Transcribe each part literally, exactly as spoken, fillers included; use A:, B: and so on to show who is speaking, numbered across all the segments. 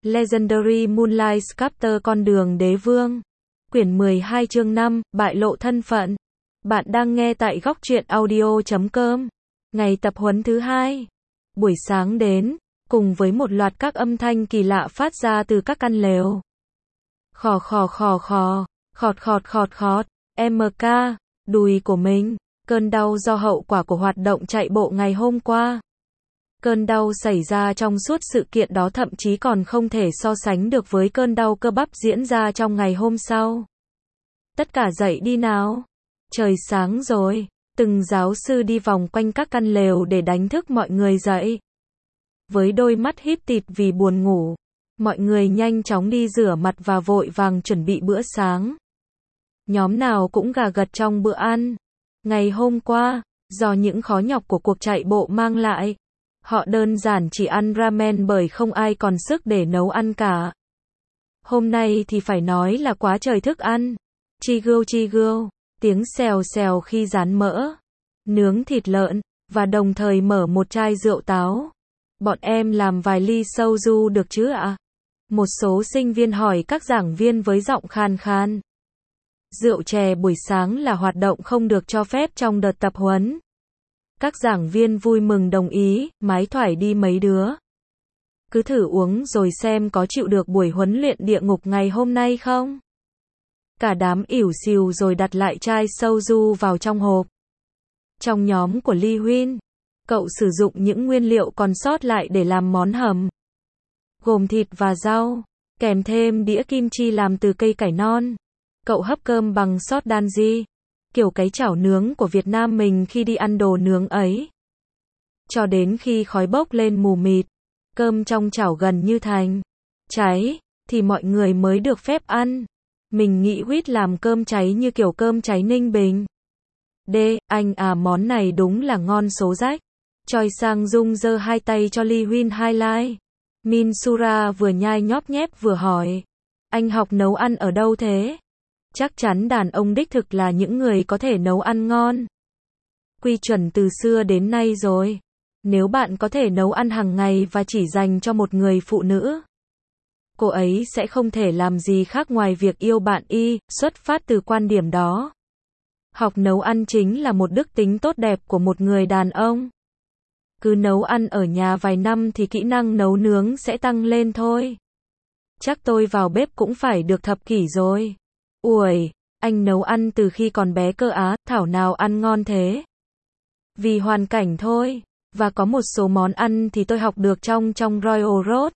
A: Legendary Moonlight Sculptor Con đường đế vương. Quyển mười hai chương năm, bại lộ thân phận. Bạn đang nghe tại góc truyện audio chấm com. Ngày tập huấn thứ hai. Buổi sáng đến, cùng với một loạt các âm thanh kỳ lạ phát ra từ các căn lều. Khò khò khò khò, khọt khọt khọt khọt, em ca, đùi của mình, cơn đau do hậu quả của hoạt động chạy bộ ngày hôm qua. Cơn đau xảy ra trong suốt sự kiện đó thậm chí còn không thể so sánh được với cơn đau cơ bắp diễn ra trong ngày hôm sau. Tất cả dậy đi nào. Trời sáng rồi, từng giáo sư đi vòng quanh các căn lều để đánh thức mọi người dậy. Với đôi mắt híp tịt vì buồn ngủ, mọi người nhanh chóng đi rửa mặt và vội vàng chuẩn bị bữa sáng. Nhóm nào cũng gà gật trong bữa ăn. Ngày hôm qua, do những khó nhọc của cuộc chạy bộ mang lại, họ đơn giản chỉ ăn ramen bởi không ai còn sức để nấu ăn cả. Hôm nay thì phải nói là quá trời thức ăn. Chigu chigu, tiếng xèo xèo khi rán mỡ, nướng thịt lợn, và đồng thời mở một chai rượu táo. Bọn em làm vài ly soju được chứ ạ? Một số sinh viên hỏi các giảng viên với giọng khan khan. Rượu chè buổi sáng là hoạt động không được cho phép trong đợt tập huấn. Các giảng viên vui mừng đồng ý, mái thoải đi mấy đứa. Cứ thử uống rồi xem có chịu được buổi huấn luyện địa ngục ngày hôm nay không? Cả đám ỉu xìu rồi đặt lại chai soju vào trong hộp. Trong nhóm của Lee Huynh, cậu sử dụng những nguyên liệu còn sót lại để làm món hầm. Gồm thịt và rau, kèm thêm đĩa kim chi làm từ cây cải non. Cậu hấp cơm bằng sốt danji, kiểu cái chảo nướng của Việt Nam mình khi đi ăn đồ nướng ấy. Cho đến khi khói bốc lên mù mịt, cơm trong chảo gần như thành cháy, thì mọi người mới được phép ăn. Mình nghĩ Huýt làm cơm cháy như kiểu cơm cháy Ninh Bình. Đê, anh à món này đúng là ngon số rách. Choi Sang Dung giơ hai tay cho Lee Huynh highlight. Min Sura vừa nhai nhóp nhép vừa hỏi. Anh học nấu ăn ở đâu thế? Chắc chắn đàn ông đích thực là những người có thể nấu ăn ngon. Quy chuẩn từ xưa đến nay rồi. Nếu bạn có thể nấu ăn hàng ngày và chỉ dành cho một người phụ nữ, cô ấy sẽ không thể làm gì khác ngoài việc yêu bạn y, xuất phát từ quan điểm đó. Học nấu ăn chính là một đức tính tốt đẹp của một người đàn ông. Cứ nấu ăn ở nhà vài năm thì kỹ năng nấu nướng sẽ tăng lên thôi. Chắc tôi vào bếp cũng phải được thập kỷ rồi. Ui, anh nấu ăn từ khi còn bé cơ á, thảo nào ăn ngon thế. Vì hoàn cảnh thôi, và có một số món ăn thì tôi học được trong trong Royal Road.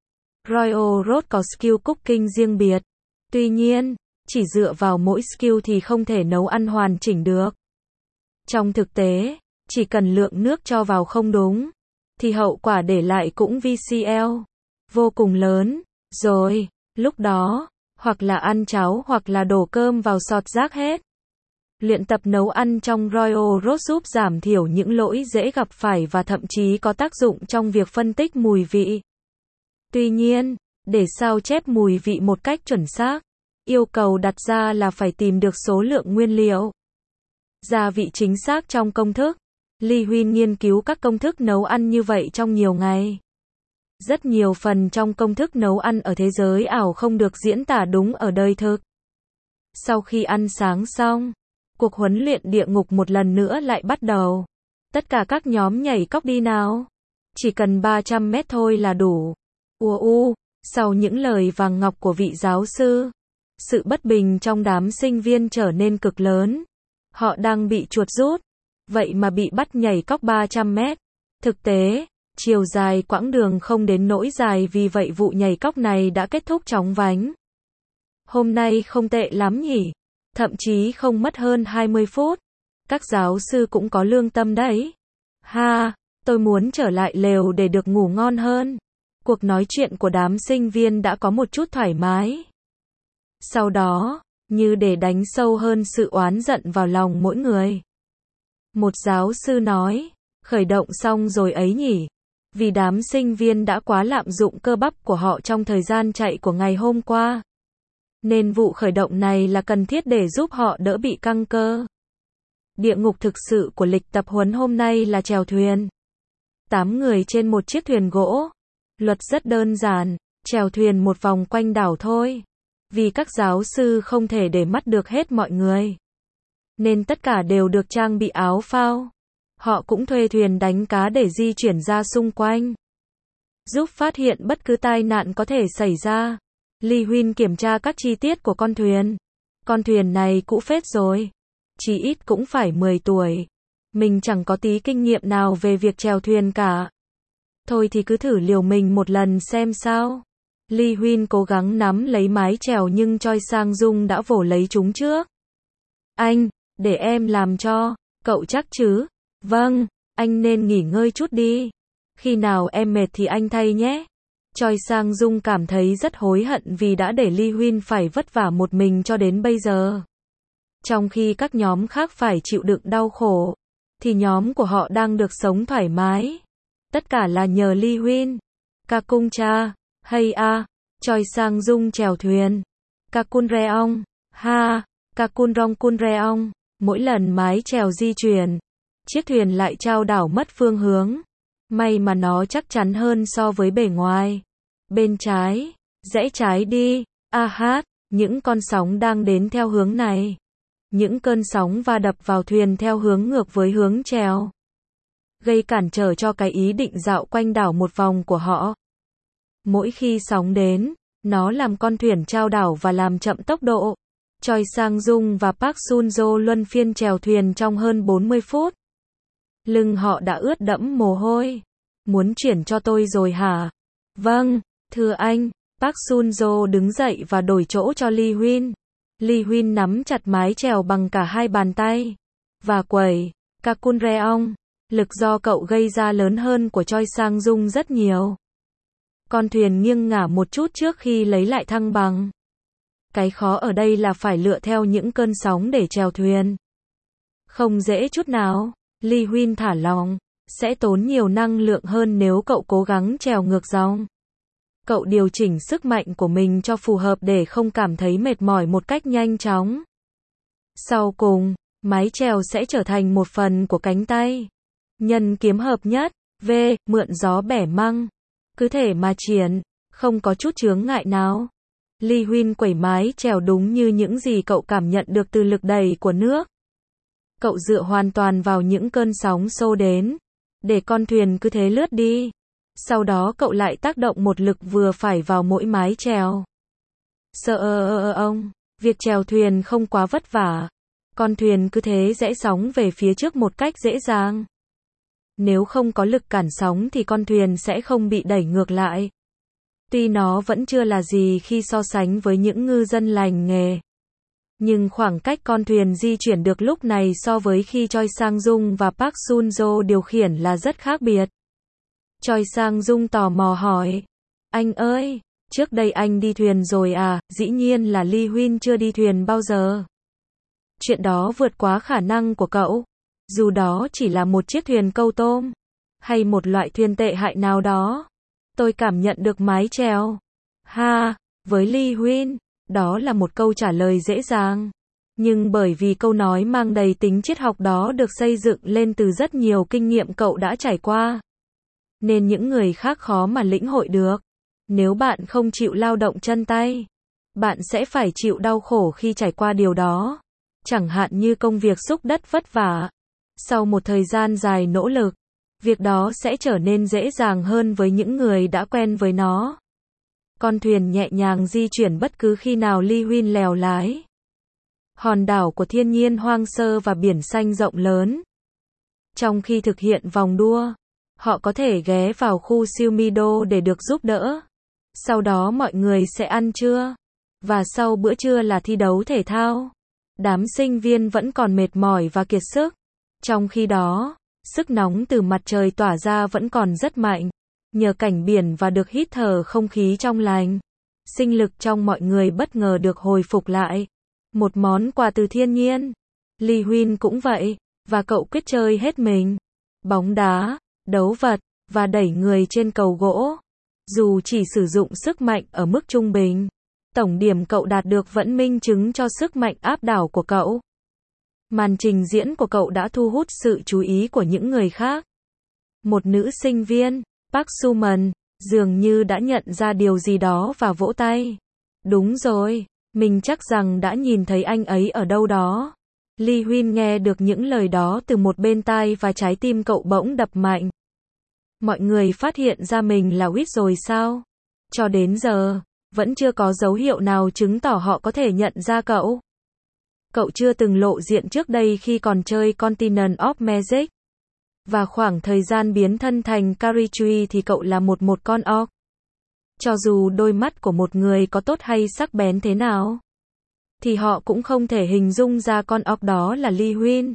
A: Royal Road có skill cooking riêng biệt. Tuy nhiên, chỉ dựa vào mỗi skill thì không thể nấu ăn hoàn chỉnh được. Trong thực tế, chỉ cần lượng nước cho vào không đúng, thì hậu quả để lại cũng vê xê lờ vô cùng lớn. Rồi, lúc đó, hoặc là ăn cháo hoặc là đổ cơm vào sọt rác hết. Luyện tập nấu ăn trong Royal Road giúp giảm thiểu những lỗi dễ gặp phải và thậm chí có tác dụng trong việc phân tích mùi vị. Tuy nhiên, để sao chép mùi vị một cách chuẩn xác, yêu cầu đặt ra là phải tìm được số lượng nguyên liệu, gia vị chính xác trong công thức. Lee Huynh nghiên cứu các công thức nấu ăn như vậy trong nhiều ngày. Rất nhiều phần trong công thức nấu ăn ở thế giới ảo không được diễn tả đúng ở đời thực. Sau khi ăn sáng xong, cuộc huấn luyện địa ngục một lần nữa lại bắt đầu. Tất cả các nhóm nhảy cóc đi nào. Chỉ cần ba trăm mét thôi là đủ. Ua u, sau những lời vàng ngọc của vị giáo sư, sự bất bình trong đám sinh viên trở nên cực lớn. Họ đang bị chuột rút, vậy mà bị bắt nhảy cóc ba trăm mét. Thực tế, chiều dài quãng đường không đến nỗi dài, vì vậy vụ nhảy cóc này đã kết thúc chóng vánh. Hôm nay không tệ lắm nhỉ? Thậm chí không mất hơn hai mươi phút. Các giáo sư cũng có lương tâm đấy. Ha, tôi muốn trở lại lều để được ngủ ngon hơn. Cuộc nói chuyện của đám sinh viên đã có một chút thoải mái. Sau đó, như để đánh sâu hơn sự oán giận vào lòng mỗi người, một giáo sư nói, khởi động xong rồi ấy nhỉ? Vì đám sinh viên đã quá lạm dụng cơ bắp của họ trong thời gian chạy của ngày hôm qua, nên vụ khởi động này là cần thiết để giúp họ đỡ bị căng cơ. Địa ngục thực sự của lịch tập huấn hôm nay là chèo thuyền. Tám người trên một chiếc thuyền gỗ. Luật rất đơn giản, chèo thuyền một vòng quanh đảo thôi. Vì các giáo sư không thể để mắt được hết mọi người, nên tất cả đều được trang bị áo phao. Họ cũng thuê thuyền đánh cá để di chuyển ra xung quanh, giúp phát hiện bất cứ tai nạn có thể xảy ra. Li Huyên kiểm tra các chi tiết của con thuyền. Con thuyền này cũ phết rồi, chỉ ít cũng phải mười tuổi. Mình chẳng có tí kinh nghiệm nào về việc chèo thuyền cả. Thôi thì cứ thử liều mình một lần xem sao. Li Huyên cố gắng nắm lấy mái chèo nhưng Choi Sang Dung đã vồ lấy chúng trước. Anh, để em làm cho. Cậu chắc chứ? Vâng, anh nên nghỉ ngơi chút đi. Khi nào em mệt thì anh thay nhé. Choi Sang Dung cảm thấy rất hối hận vì đã để Li Huyên phải vất vả một mình cho đến bây giờ. Trong khi các nhóm khác phải chịu đựng đau khổ, thì nhóm của họ đang được sống thoải mái. Tất cả là nhờ Li Huyên. Kakung cha, hay a, Choi Sang Dung chèo thuyền. Kakun reong, ha, Kakun rong kun reong. Mỗi lần mái chèo di chuyển, chiếc thuyền lại chao đảo mất phương hướng. May mà nó chắc chắn hơn so với bề ngoài. Bên trái, rẽ trái đi. A hát, những con sóng đang đến theo hướng này. Những cơn sóng va đập vào thuyền theo hướng ngược với hướng chèo, gây cản trở cho cái ý định dạo quanh đảo một vòng của họ. Mỗi khi sóng đến, nó làm con thuyền chao đảo và làm chậm tốc độ. Choi Sang Dung và Park Sun-jo luân phiên chèo thuyền trong hơn bốn mươi phút. Lưng họ đã ướt đẫm mồ hôi. Muốn chuyển cho tôi rồi hả? Vâng, thưa anh. Park Sun-jo đứng dậy và đổi chỗ cho Li Huyên. Li Huyên nắm chặt mái chèo bằng cả hai bàn tay và quẩy. Kakun reong, lực do cậu gây ra lớn hơn của Choi Sang Dung rất nhiều. Con thuyền nghiêng ngả một chút trước khi lấy lại thăng bằng. Cái khó ở đây là phải lựa theo những cơn sóng để chèo thuyền. Không dễ chút nào. Li Huyên thả lỏng, sẽ tốn nhiều năng lượng hơn nếu cậu cố gắng chèo ngược dòng. Cậu điều chỉnh sức mạnh của mình cho phù hợp để không cảm thấy mệt mỏi một cách nhanh chóng. Sau cùng, mái chèo sẽ trở thành một phần của cánh tay. Nhân kiếm hợp nhất, V, mượn gió bẻ măng. Cứ thể mà triển, không có chút chướng ngại nào. Li Huyên quẩy mái chèo đúng như những gì cậu cảm nhận được từ lực đẩy của nước. Cậu dựa hoàn toàn vào những cơn sóng xô đến, để con thuyền cứ thế lướt đi. Sau đó cậu lại tác động một lực vừa phải vào mỗi mái chèo. Sợ ơ ông, việc chèo thuyền không quá vất vả. Con thuyền cứ thế rẽ sóng về phía trước một cách dễ dàng. Nếu không có lực cản sóng thì con thuyền sẽ không bị đẩy ngược lại. Tuy nó vẫn chưa là gì khi so sánh với những ngư dân lành nghề, nhưng khoảng cách con thuyền di chuyển được lúc này so với khi Choi Sang Dung và Park Sun-jo điều khiển là rất khác biệt. Choi Sang Dung tò mò hỏi. Anh ơi, trước đây anh đi thuyền rồi à? Dĩ nhiên là Li Huyên chưa đi thuyền bao giờ. Chuyện đó vượt quá khả năng của cậu. Dù đó chỉ là một chiếc thuyền câu tôm, hay một loại thuyền tệ hại nào đó. Tôi cảm nhận được mái chèo. Ha, với Li Huyên, đó là một câu trả lời dễ dàng. Nhưng bởi vì câu nói mang đầy tính triết học đó được xây dựng lên từ rất nhiều kinh nghiệm cậu đã trải qua, nên những người khác khó mà lĩnh hội được. Nếu bạn không chịu lao động chân tay, bạn sẽ phải chịu đau khổ khi trải qua điều đó. Chẳng hạn như công việc xúc đất vất vả. Sau một thời gian dài nỗ lực, việc đó sẽ trở nên dễ dàng hơn với những người đã quen với nó. Con thuyền nhẹ nhàng di chuyển bất cứ khi nào Li Huyên lèo lái. Hòn đảo của thiên nhiên hoang sơ và biển xanh rộng lớn. Trong khi thực hiện vòng đua, họ có thể ghé vào khu siêu Mido để được giúp đỡ. Sau đó mọi người sẽ ăn trưa. Và sau bữa trưa là thi đấu thể thao. Đám sinh viên vẫn còn mệt mỏi và kiệt sức. Trong khi đó, sức nóng từ mặt trời tỏa ra vẫn còn rất mạnh. Nhờ cảnh biển và được hít thở không khí trong lành, sinh lực trong mọi người bất ngờ được hồi phục lại. Một món quà từ thiên nhiên. Li Huyên cũng vậy, và cậu quyết chơi hết mình. Bóng đá, đấu vật, và đẩy người trên cầu gỗ. Dù chỉ sử dụng sức mạnh ở mức trung bình, tổng điểm cậu đạt được vẫn minh chứng cho sức mạnh áp đảo của cậu. Màn trình diễn của cậu đã thu hút sự chú ý của những người khác. Một nữ sinh viên, Park Suman, Dường như đã nhận ra điều gì đó và vỗ tay. Đúng rồi, mình chắc rằng đã nhìn thấy anh ấy ở đâu đó. Lee Huyên nghe được những lời đó từ một bên tai và trái tim cậu bỗng đập mạnh. Mọi người phát hiện ra mình là Whit rồi sao? Cho đến giờ, vẫn chưa có dấu hiệu nào chứng tỏ họ có thể nhận ra cậu. Cậu chưa từng lộ diện trước đây khi còn chơi Continent of Magic. Và khoảng thời gian biến thân thành Carrie thì cậu là một một con orc. Cho dù đôi mắt của một người có tốt hay sắc bén thế nào, thì họ cũng không thể hình dung ra con orc đó là Lee Huyên.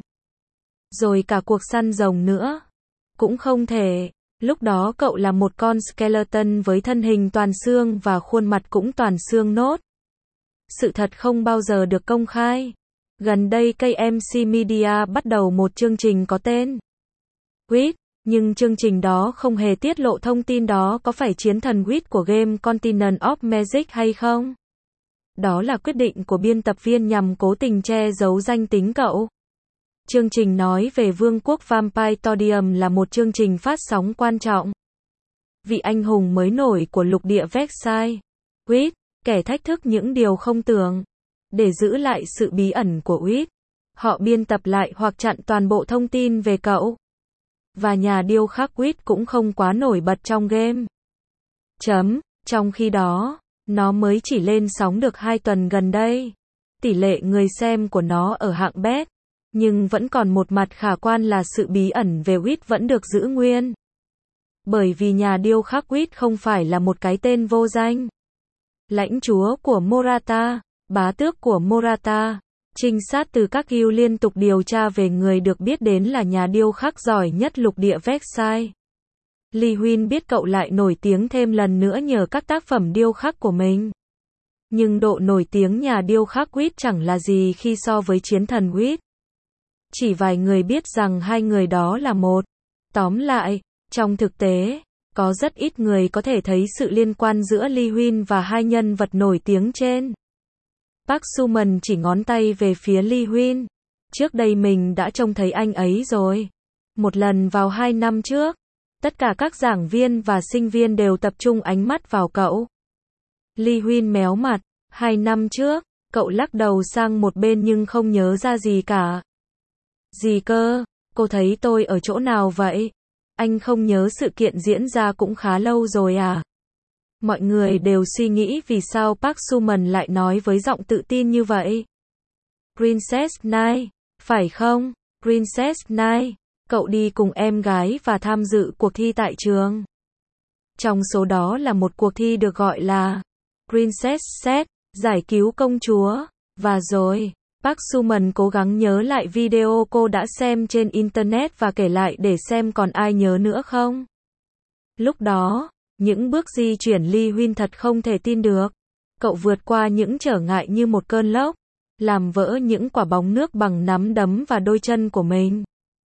A: Rồi cả cuộc săn rồng nữa. Cũng không thể. Lúc đó cậu là một con skeleton với thân hình toàn xương và khuôn mặt cũng toàn xương nốt. Sự thật không bao giờ được công khai. Gần đây ca em xê Media bắt đầu một chương trình có tên Whit, nhưng chương trình đó không hề tiết lộ thông tin đó có phải chiến thần Whit của game Continent of Magic hay không. Đó là quyết định của biên tập viên nhằm cố tình che giấu danh tính cậu. Chương trình nói về Vương quốc Vampire Todium là một chương trình phát sóng quan trọng. Vị anh hùng mới nổi của lục địa Vexai, Whit, kẻ thách thức những điều không tưởng. Để giữ lại sự bí ẩn của Whit, họ biên tập lại hoặc chặn toàn bộ thông tin về cậu. Và nhà điêu khắc Whit cũng không quá nổi bật trong game. Chấm, trong khi đó, nó mới chỉ lên sóng được hai tuần gần đây. Tỷ lệ người xem của nó ở hạng bét. Nhưng vẫn còn một mặt khả quan là sự bí ẩn về Whit vẫn được giữ nguyên. Bởi vì nhà điêu khắc Whit không phải là một cái tên vô danh. Lãnh chúa của Morata, bá tước của Morata, trinh sát từ các guild liên tục điều tra về người được biết đến là nhà điêu khắc giỏi nhất lục địa Vexai. Lee Huyên biết cậu lại nổi tiếng thêm lần nữa nhờ các tác phẩm điêu khắc của mình. Nhưng độ nổi tiếng nhà điêu khắc Whit chẳng là gì khi so với chiến thần Whit. Chỉ vài người biết rằng hai người đó là một. Tóm lại, trong thực tế, có rất ít người có thể thấy sự liên quan giữa Lee Huyên và hai nhân vật nổi tiếng trên. Park Soo-man chỉ ngón tay về phía Lee Huyên. Trước đây mình đã trông thấy anh ấy rồi. Một lần vào hai năm trước, tất cả các giảng viên và sinh viên đều tập trung ánh mắt vào cậu. Lee Huyên méo mặt. Hai năm trước, cậu lắc đầu sang một bên nhưng không nhớ ra gì cả. Gì cơ? Cô thấy tôi ở chỗ nào vậy? Anh không nhớ sự kiện diễn ra cũng khá lâu rồi à? Mọi người đều suy nghĩ vì sao Park Soo-man lại nói với giọng tự tin như vậy. Princess Nai, phải không? Princess Nai, cậu đi cùng em gái và tham dự cuộc thi tại trường. Trong số đó là một cuộc thi được gọi là Princess Set, giải cứu công chúa. Và rồi, Park Soo-man cố gắng nhớ lại video cô đã xem trên Internet và kể lại để xem còn ai nhớ nữa không. Lúc đó, những bước di chuyển Lee Huyên thật không thể tin được. Cậu vượt qua những trở ngại như một cơn lốc, làm vỡ những quả bóng nước bằng nắm đấm và đôi chân của mình.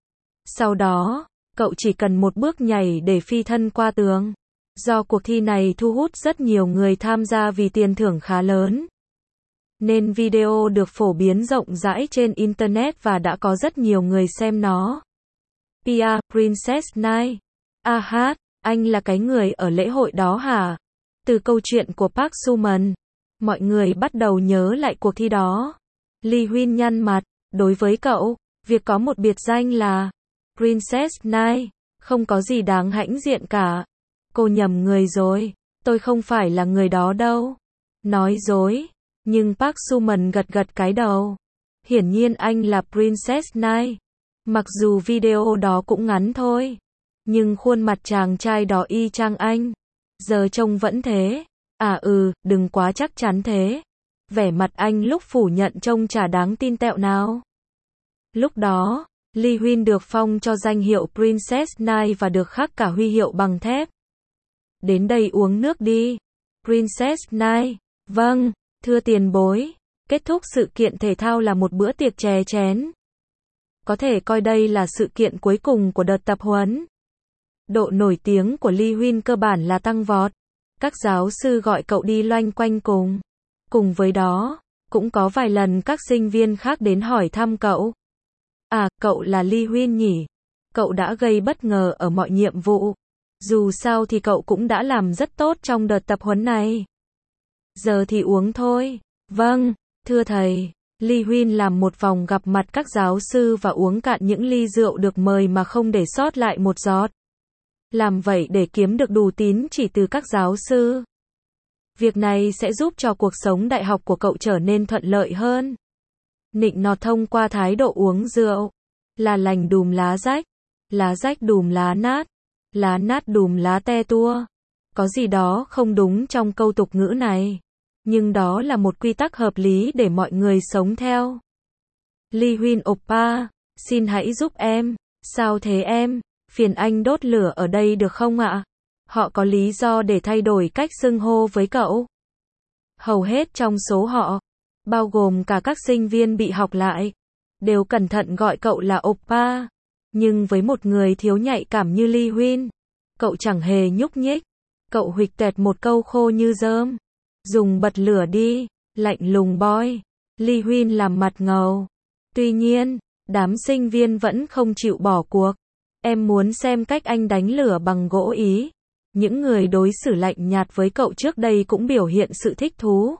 A: Sau đó, cậu chỉ cần một bước nhảy để phi thân qua tường. Do cuộc thi này thu hút rất nhiều người tham gia vì tiền thưởng khá lớn, nên video được phổ biến rộng rãi trên Internet và đã có rất nhiều người xem nó. pê e, Princess Nai. A hát, anh là cái người ở lễ hội đó hả? Từ câu chuyện của Park Soo-man, mọi người bắt đầu nhớ lại cuộc thi đó. Lee Huyên nhăn mặt. Đối với cậu, việc có một biệt danh là Princess Nai không có gì đáng hãnh diện cả. Cô nhầm người rồi. Tôi không phải là người đó đâu. Nói dối. Nhưng Park Soo-man gật gật cái đầu. Hiển nhiên anh là Princess Nai. Mặc dù video đó cũng ngắn thôi. Nhưng khuôn mặt chàng trai đó y chang anh. Giờ trông vẫn thế. À ừ, đừng quá chắc chắn thế. Vẻ mặt anh lúc phủ nhận trông chả đáng tin tẹo nào. Lúc đó, Lee Huyên được phong cho danh hiệu Princess Nai và được khắc cả huy hiệu bằng thép. Đến đây uống nước đi. Princess Nai. Vâng, thưa tiền bối. Kết thúc sự kiện thể thao là một bữa tiệc chè chén. Có thể coi đây là sự kiện cuối cùng của đợt tập huấn. Độ nổi tiếng của Lee Huyên cơ bản là tăng vọt. Các giáo sư gọi cậu đi loanh quanh cùng. Cùng với đó, cũng có vài lần các sinh viên khác đến hỏi thăm cậu. À, cậu là Lee Huyên nhỉ? Cậu đã gây bất ngờ ở mọi nhiệm vụ. Dù sao thì cậu cũng đã làm rất tốt trong đợt tập huấn này. Giờ thì uống thôi. Vâng, thưa thầy. Ly Huyên làm một vòng gặp mặt các giáo sư và uống cạn những ly rượu được mời mà không để sót lại một giọt. Làm vậy để kiếm được đủ tín chỉ từ các giáo sư. Việc này sẽ giúp cho cuộc sống đại học của cậu trở nên thuận lợi hơn. Nịnh nọt thông qua thái độ uống rượu. Là lành đùm lá rách. Lá rách đùm lá nát. Lá nát đùm lá te tua. Có gì đó không đúng trong câu tục ngữ này. Nhưng đó là một quy tắc hợp lý để mọi người sống theo. Ly Huyên oppa, xin hãy giúp em. Sao thế em? Phiền anh đốt lửa ở đây được không ạ? Họ có lý do để thay đổi cách xưng hô với cậu. Hầu hết trong số họ, bao gồm cả các sinh viên bị học lại, đều cẩn thận gọi cậu là oppa. Nhưng với một người thiếu nhạy cảm như Ly Huyên, cậu chẳng hề nhúc nhích. Cậu huỵch toẹt một câu khô như rơm. Dùng bật lửa đi, lạnh lùng boy. Ly Huyên làm mặt ngầu. Tuy nhiên, đám sinh viên vẫn không chịu bỏ cuộc. Em muốn xem cách anh đánh lửa bằng gỗ ý. Những người đối xử lạnh nhạt với cậu trước đây cũng biểu hiện sự thích thú.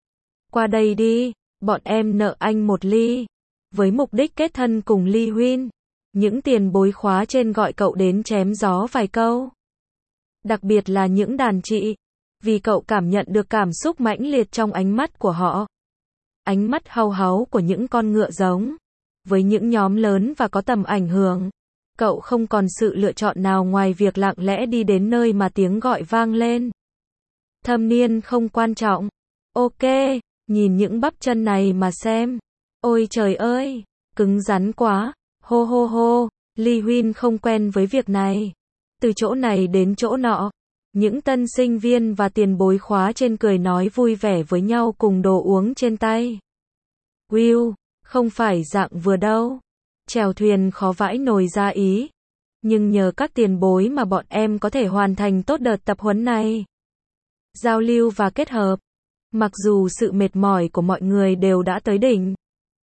A: Qua đây đi, bọn em nợ anh một ly. Với mục đích kết thân cùng Ly Huyên, những tiền bối khóa trên gọi cậu đến chém gió vài câu. Đặc biệt là những đàn chị. Vì cậu cảm nhận được cảm xúc mãnh liệt trong ánh mắt của họ. Ánh mắt hau háu của những con ngựa giống. Với những nhóm lớn và có tầm ảnh hưởng, cậu không còn sự lựa chọn nào ngoài việc lặng lẽ đi đến nơi mà tiếng gọi vang lên. Thâm niên không quan trọng. Ok, nhìn những bắp chân này mà xem. Ôi trời ơi, cứng rắn quá. Hô hô hô, Ly Huyên không quen với việc này. Từ chỗ này đến chỗ nọ, những tân sinh viên và tiền bối khóa trên cười nói vui vẻ với nhau cùng đồ uống trên tay. Will, không phải dạng vừa đâu. Chèo thuyền khó vãi nồi ra ý. Nhưng nhờ các tiền bối mà bọn em có thể hoàn thành tốt đợt tập huấn này. Giao lưu và kết hợp. Mặc dù sự mệt mỏi của mọi người đều đã tới đỉnh.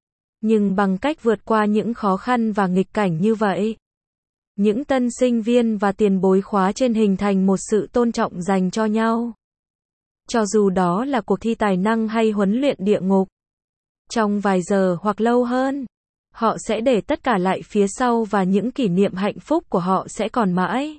A: Nhưng bằng cách vượt qua những khó khăn và nghịch cảnh như vậy, những tân sinh viên và tiền bối khóa trên hình thành một sự tôn trọng dành cho nhau. Cho dù đó là cuộc thi tài năng hay huấn luyện địa ngục. Trong vài giờ hoặc lâu hơn, họ sẽ để tất cả lại phía sau và những kỷ niệm hạnh phúc của họ sẽ còn mãi.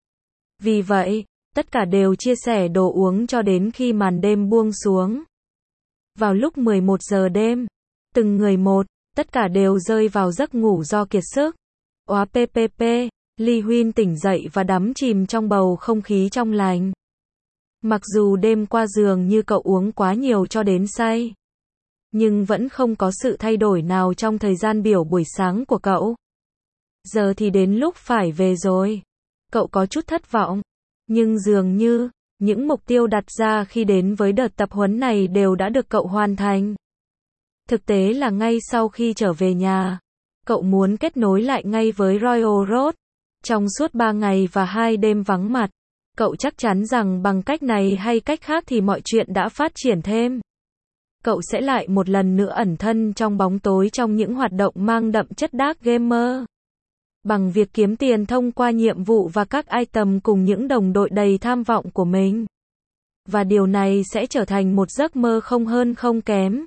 A: Vì vậy, tất cả đều chia sẻ đồ uống cho đến khi màn đêm buông xuống. Vào lúc mười một giờ đêm, từng người một, tất cả đều rơi vào giấc ngủ do kiệt sức. Oa ppp, Ly Huyên tỉnh dậy và đắm chìm trong bầu không khí trong lành. Mặc dù đêm qua dường như cậu uống quá nhiều cho đến say, nhưng vẫn không có sự thay đổi nào trong thời gian biểu buổi sáng của cậu. Giờ thì đến lúc phải về rồi. Cậu có chút thất vọng, nhưng dường như những mục tiêu đặt ra khi đến với đợt tập huấn này đều đã được cậu hoàn thành. Thực tế là ngay sau khi trở về nhà, cậu muốn kết nối lại ngay với Royal Road. Trong suốt ba ngày và hai đêm vắng mặt, cậu chắc chắn rằng bằng cách này hay cách khác thì mọi chuyện đã phát triển thêm. Cậu sẽ lại một lần nữa ẩn thân trong bóng tối trong những hoạt động mang đậm chất dark gamer. Bằng việc kiếm tiền thông qua nhiệm vụ và các item cùng những đồng đội đầy tham vọng của mình. Và điều này sẽ trở thành một giấc mơ không hơn không kém.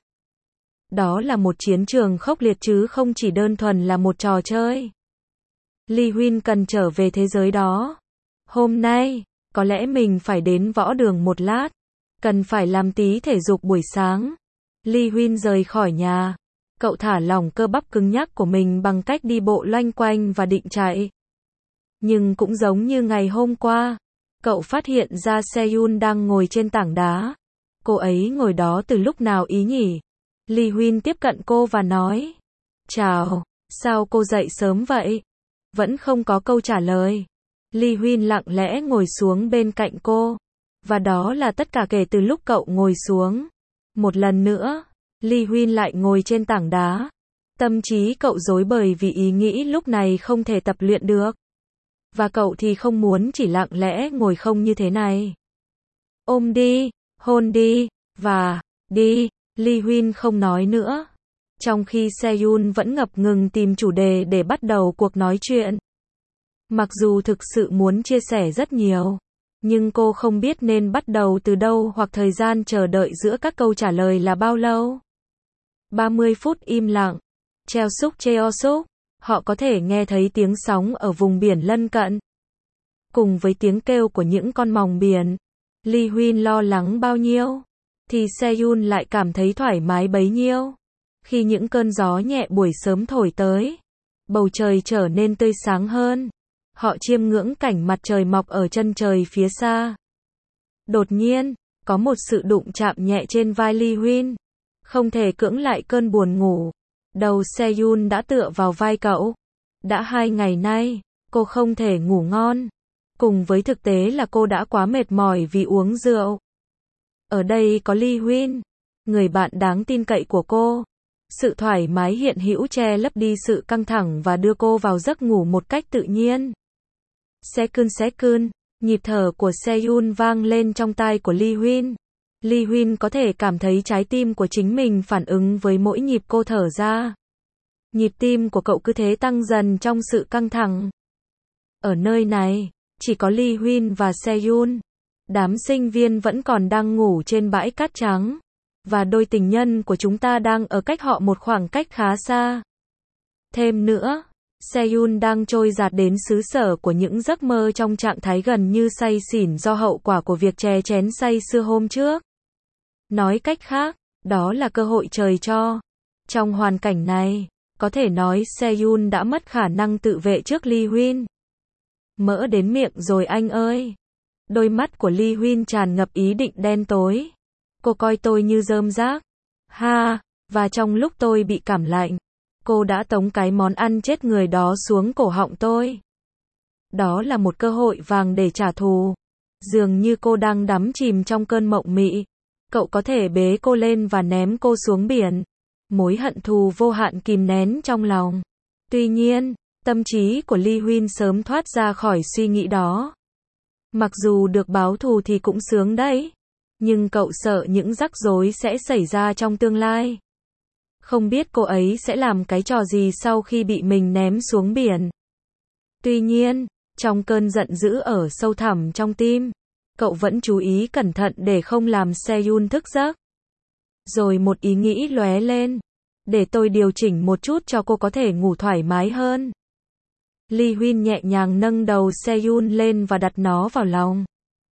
A: Đó là một chiến trường khốc liệt chứ không chỉ đơn thuần là một trò chơi. Ly Huyên cần trở về thế giới đó. Hôm nay, có lẽ mình phải đến võ đường một lát. Cần phải làm tí thể dục buổi sáng. Ly Huyên rời khỏi nhà. Cậu thả lỏng cơ bắp cứng nhắc của mình bằng cách đi bộ loanh quanh và định chạy. Nhưng cũng giống như ngày hôm qua, cậu phát hiện ra Seyun đang ngồi trên tảng đá. Cô ấy ngồi đó từ lúc nào ý nhỉ? Ly Huyên tiếp cận cô và nói. Chào, sao cô dậy sớm vậy? Vẫn không có câu trả lời. Ly Huyên lặng lẽ ngồi xuống bên cạnh cô. Và đó là tất cả kể từ lúc cậu ngồi xuống. Một lần nữa, Ly Huyên lại ngồi trên tảng đá. Tâm trí cậu rối bời vì ý nghĩ lúc này không thể tập luyện được. Và cậu thì không muốn chỉ lặng lẽ ngồi không như thế này. Ôm đi, hôn đi, và, đi, Ly Huyên không nói nữa. Trong khi Seyun vẫn ngập ngừng tìm chủ đề để bắt đầu cuộc nói chuyện. Mặc dù thực sự muốn chia sẻ rất nhiều, nhưng cô không biết nên bắt đầu từ đâu hoặc thời gian chờ đợi giữa các câu trả lời là bao lâu. ba mươi phút im lặng. Treo súc treo súc. Họ có thể nghe thấy tiếng sóng ở vùng biển lân cận. Cùng với tiếng kêu của những con mòng biển. Lee Huyên lo lắng bao nhiêu, thì Seyun lại cảm thấy thoải mái bấy nhiêu. Khi những cơn gió nhẹ buổi sớm thổi tới, bầu trời trở nên tươi sáng hơn. Họ chiêm ngưỡng cảnh mặt trời mọc ở chân trời phía xa. Đột nhiên, có một sự đụng chạm nhẹ trên vai Lee Huyên. Không thể cưỡng lại cơn buồn ngủ. Đầu Seyun đã tựa vào vai cậu. Đã hai ngày nay, cô không thể ngủ ngon. Cùng với thực tế là cô đã quá mệt mỏi vì uống rượu. Ở đây có Lee Huyên, người bạn đáng tin cậy của cô. Sự thoải mái hiện hữu che lấp đi sự căng thẳng và đưa cô vào giấc ngủ một cách tự nhiên. Second second, nhịp thở của Seyun vang lên trong tai của Lee Huyên. Lee Huyên có thể cảm thấy trái tim của chính mình phản ứng với mỗi nhịp cô thở ra. Nhịp tim của cậu cứ thế tăng dần trong sự căng thẳng. Ở nơi này, chỉ có Lee Huyên và Seyun. Đám sinh viên vẫn còn đang ngủ trên bãi cát trắng. Và đôi tình nhân của chúng ta đang ở cách họ một khoảng cách khá xa. Thêm nữa, Seyun đang trôi dạt đến xứ sở của những giấc mơ trong trạng thái gần như say xỉn do hậu quả của việc chè chén say sưa hôm trước. Nói cách khác, đó là cơ hội trời cho. Trong hoàn cảnh này, có thể nói Seyun đã mất khả năng tự vệ trước Lee Huyên. Mỡ đến miệng rồi anh ơi. Đôi mắt của Lee Huyên tràn ngập ý định đen tối. Cô coi tôi như rơm rác. Ha, và trong lúc tôi bị cảm lạnh, cô đã tống cái món ăn chết người đó xuống cổ họng tôi. Đó là một cơ hội vàng để trả thù. Dường như cô đang đắm chìm trong cơn mộng mị. Cậu có thể bế cô lên và ném cô xuống biển. Mối hận thù vô hạn kìm nén trong lòng. Tuy nhiên, tâm trí của Lee Huyên sớm thoát ra khỏi suy nghĩ đó. Mặc dù được báo thù thì cũng sướng đấy. Nhưng cậu sợ những rắc rối sẽ xảy ra trong tương lai. Không biết cô ấy sẽ làm cái trò gì sau khi bị mình ném xuống biển. Tuy nhiên, trong cơn giận dữ ở sâu thẳm trong tim, cậu vẫn chú ý cẩn thận để không làm Seyun thức giấc. Rồi một ý nghĩ lóe lên. Để tôi điều chỉnh một chút cho cô có thể ngủ thoải mái hơn. Lee Huyên nhẹ nhàng nâng đầu Seyun lên và đặt nó vào lòng.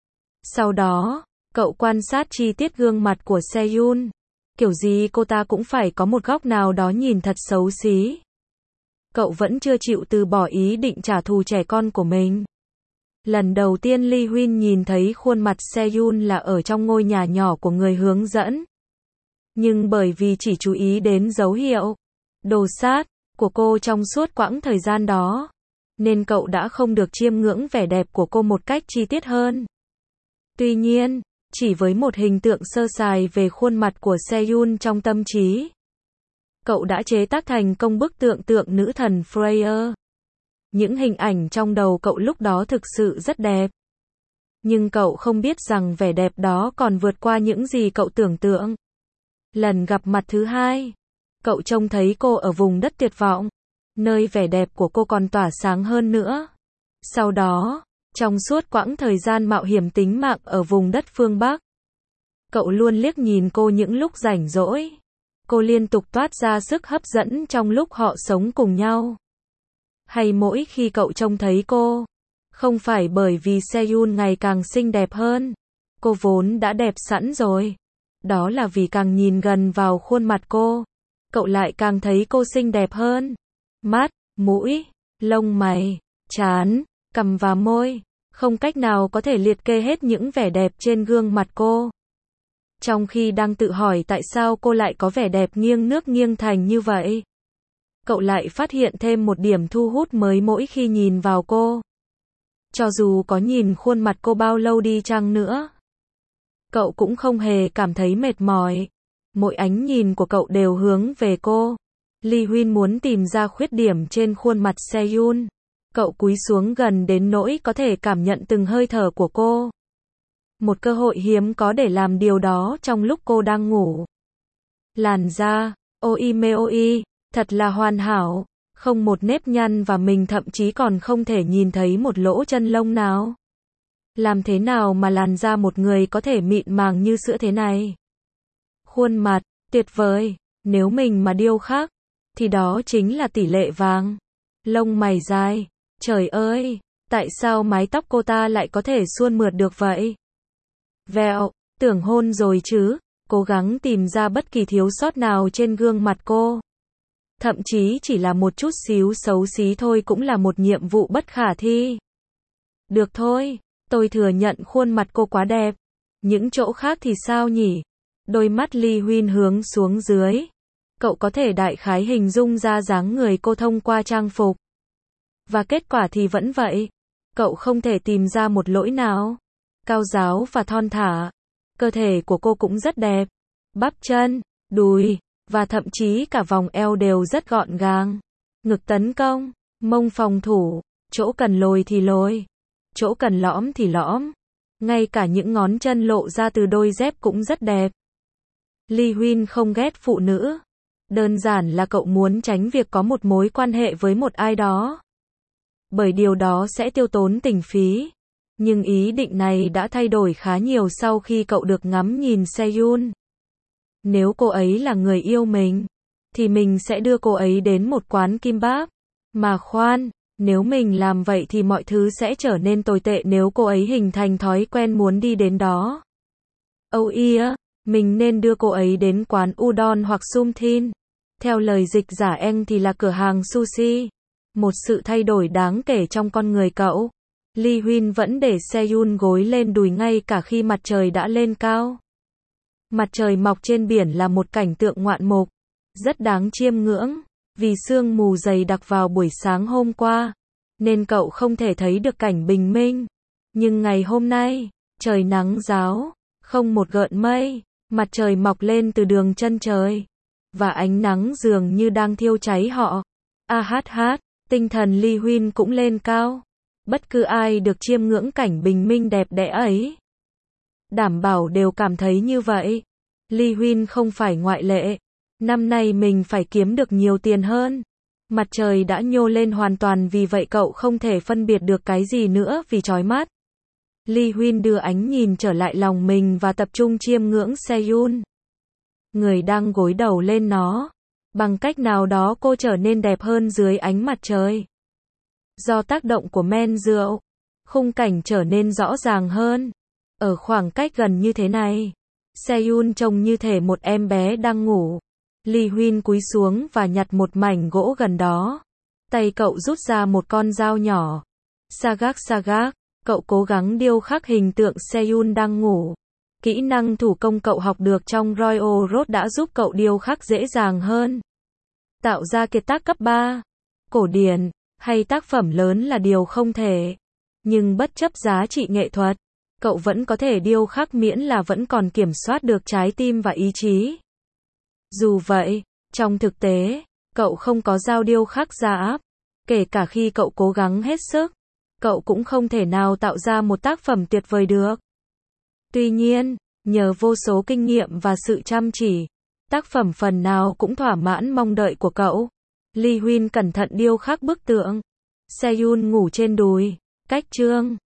A: Sau đó, cậu quan sát chi tiết gương mặt của Seyun. Kiểu gì cô ta cũng phải có một góc nào đó nhìn thật xấu xí. Cậu vẫn chưa chịu từ bỏ ý định trả thù trẻ con của mình. Lần đầu tiên Lee Huyên nhìn thấy khuôn mặt Seyun là ở trong ngôi nhà nhỏ của người hướng dẫn. Nhưng bởi vì chỉ chú ý đến dấu hiệu, đồ sát, của cô trong suốt quãng thời gian đó, nên cậu đã không được chiêm ngưỡng vẻ đẹp của cô một cách chi tiết hơn. Tuy nhiên, chỉ với một hình tượng sơ sài về khuôn mặt của Seyun trong tâm trí, cậu đã chế tác thành công bức tượng tượng nữ thần Freya. Những hình ảnh trong đầu cậu lúc đó thực sự rất đẹp. Nhưng cậu không biết rằng vẻ đẹp đó còn vượt qua những gì cậu tưởng tượng. Lần gặp mặt thứ hai, cậu trông thấy cô ở vùng đất tuyệt vọng, nơi vẻ đẹp của cô còn tỏa sáng hơn nữa. Sau đó, trong suốt quãng thời gian mạo hiểm tính mạng ở vùng đất phương Bắc, cậu luôn liếc nhìn cô những lúc rảnh rỗi. Cô liên tục toát ra sức hấp dẫn trong lúc họ sống cùng nhau. Hay mỗi khi cậu trông thấy cô, không phải bởi vì Seyun ngày càng xinh đẹp hơn, cô vốn đã đẹp sẵn rồi. Đó là vì càng nhìn gần vào khuôn mặt cô, cậu lại càng thấy cô xinh đẹp hơn. Mắt, mũi, lông mày, trán, cằm và môi, không cách nào có thể liệt kê hết những vẻ đẹp trên gương mặt cô. Trong khi đang tự hỏi tại sao cô lại có vẻ đẹp nghiêng nước nghiêng thành như vậy, cậu lại phát hiện thêm một điểm thu hút mới mỗi khi nhìn vào cô. Cho dù có nhìn khuôn mặt cô bao lâu đi chăng nữa, cậu cũng không hề cảm thấy mệt mỏi. Mỗi ánh nhìn của cậu đều hướng về cô. Lee Huyên muốn tìm ra khuyết điểm trên khuôn mặt Seyun. Cậu cúi xuống gần đến nỗi có thể cảm nhận từng hơi thở của cô. Một cơ hội hiếm có để làm điều đó trong lúc cô đang ngủ. Làn da, ôi mê ôi, thật là hoàn hảo. Không một nếp nhăn và mình thậm chí còn không thể nhìn thấy một lỗ chân lông nào. Làm thế nào mà làn da một người có thể mịn màng như sữa thế này? Khuôn mặt, tuyệt vời, nếu mình mà điêu khắc, thì đó chính là tỷ lệ vàng. Lông mày dài, trời ơi, tại sao mái tóc cô ta lại có thể suôn mượt được vậy? Vẹo, tưởng hôn rồi chứ, cố gắng tìm ra bất kỳ thiếu sót nào trên gương mặt cô. Thậm chí chỉ là một chút xíu xấu xí thôi cũng là một nhiệm vụ bất khả thi. Được thôi, tôi thừa nhận khuôn mặt cô quá đẹp. Những chỗ khác thì sao nhỉ? Đôi mắt Lee Huyên hướng xuống dưới. Cậu có thể đại khái hình dung ra dáng người cô thông qua trang phục. Và kết quả thì vẫn vậy. Cậu không thể tìm ra một lỗi nào. Cao ráo và thon thả. Cơ thể của cô cũng rất đẹp. Bắp chân, đùi, và thậm chí cả vòng eo đều rất gọn gàng. Ngực tấn công, mông phòng thủ, chỗ cần lồi thì lồi, chỗ cần lõm thì lõm. Ngay cả những ngón chân lộ ra từ đôi dép cũng rất đẹp. Lee Huyên không ghét phụ nữ. Đơn giản là cậu muốn tránh việc có một mối quan hệ với một ai đó. Bởi điều đó sẽ tiêu tốn tình phí. Nhưng ý định này đã thay đổi khá nhiều sau khi cậu được ngắm nhìn Seyun. Nếu cô ấy là người yêu mình, thì mình sẽ đưa cô ấy đến một quán kimbap. Mà khoan, nếu mình làm vậy thì mọi thứ sẽ trở nên tồi tệ nếu cô ấy hình thành thói quen muốn đi đến đó. Oh yeah, mình nên đưa cô ấy đến quán udon hoặc sumthin. Theo lời dịch giả Anh thì là cửa hàng sushi. Một sự thay đổi đáng kể trong con người cậu. Lee Huyên vẫn để Seyun gối lên đùi ngay cả khi mặt trời đã lên cao. Mặt trời mọc trên biển là một cảnh tượng ngoạn mục, rất đáng chiêm ngưỡng. Vì sương mù dày đặc vào buổi sáng hôm qua, nên cậu không thể thấy được cảnh bình minh. Nhưng ngày hôm nay, trời nắng ráo, không một gợn mây, mặt trời mọc lên từ đường chân trời. Và ánh nắng dường như đang thiêu cháy họ. A hát hát, tinh thần Lee Huyên cũng lên cao. Bất cứ ai được chiêm ngưỡng cảnh bình minh đẹp đẽ ấy, đảm bảo đều cảm thấy như vậy. Lee Huyên không phải ngoại lệ. Năm nay mình phải kiếm được nhiều tiền hơn. Mặt trời đã nhô lên hoàn toàn vì vậy cậu không thể phân biệt được cái gì nữa vì chói mắt. Lee Huyên đưa ánh nhìn trở lại lòng mình và tập trung chiêm ngưỡng Seyun. Người đang gối đầu lên nó. Bằng cách nào đó cô trở nên đẹp hơn dưới ánh mặt trời. Do tác động của men rượu, khung cảnh trở nên rõ ràng hơn. Ở khoảng cách gần như thế này, Seyun trông như thể một em bé đang ngủ. Lee Huyên cúi xuống và nhặt một mảnh gỗ gần đó. Tay cậu rút ra một con dao nhỏ. Sagak sagak, cậu cố gắng điêu khắc hình tượng Seyun đang ngủ. Kỹ năng thủ công cậu học được trong Royal Road đã giúp cậu điêu khắc dễ dàng hơn. Tạo ra kiệt tác cấp ba, cổ điển, hay tác phẩm lớn là điều không thể. Nhưng bất chấp giá trị nghệ thuật, cậu vẫn có thể điêu khắc miễn là vẫn còn kiểm soát được trái tim và ý chí. Dù vậy, trong thực tế, cậu không có dao điêu khắc gia áp. Kể cả khi cậu cố gắng hết sức, cậu cũng không thể nào tạo ra một tác phẩm tuyệt vời được. Tuy nhiên, nhờ vô số kinh nghiệm và sự chăm chỉ, tác phẩm phần nào cũng thỏa mãn mong đợi của cậu. Lee Huyên cẩn thận điêu khắc bức tượng. Seyun ngủ trên đùi, cách chương.